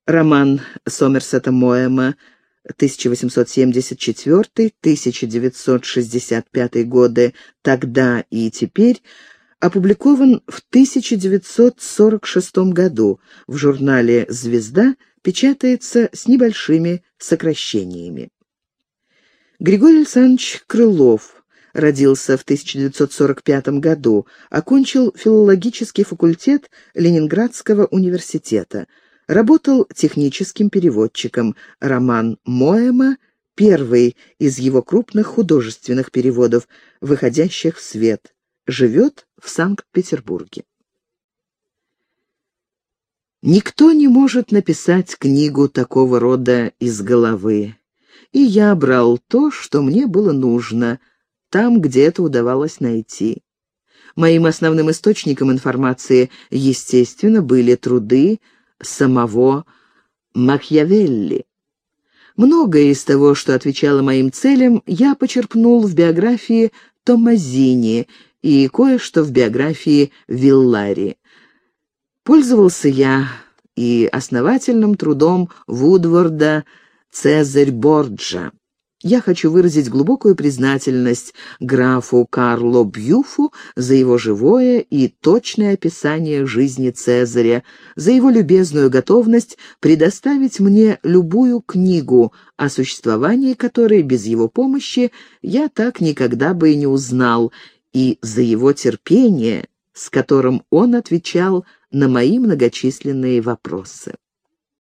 Роман Сомерсета Моэма 1874-1965 годы «Тогда и теперь» опубликован в 1946 году. В журнале «Звезда» печатается с небольшими сокращениями. Григорий Александрович Крылов родился в 1945 году, окончил филологический факультет Ленинградского университета. Работал техническим переводчиком. Роман Моэма — первый из его крупных художественных переводов, выходящих в свет. Живет в Санкт-Петербурге. Никто не может написать книгу такого рода из головы. И я брал то, что мне было нужно, там, где это удавалось найти. Моим основным источником информации, естественно, были труды самого Макиавелли. Многое из того, что отвечало моим целям, я почерпнул в биографии Томмазини и кое-что в биографии Виллари. Пользовался я и основательным трудом Вудворда «Цезарь Борджа». Я хочу выразить глубокую признательность графу Карло Бьюфу за его живое и точное описание жизни Цезаря, за его любезную готовность предоставить мне любую книгу, о существовании которой без его помощи я так никогда бы и не узнал, и за его терпение, с которым он отвечал на мои многочисленные вопросы.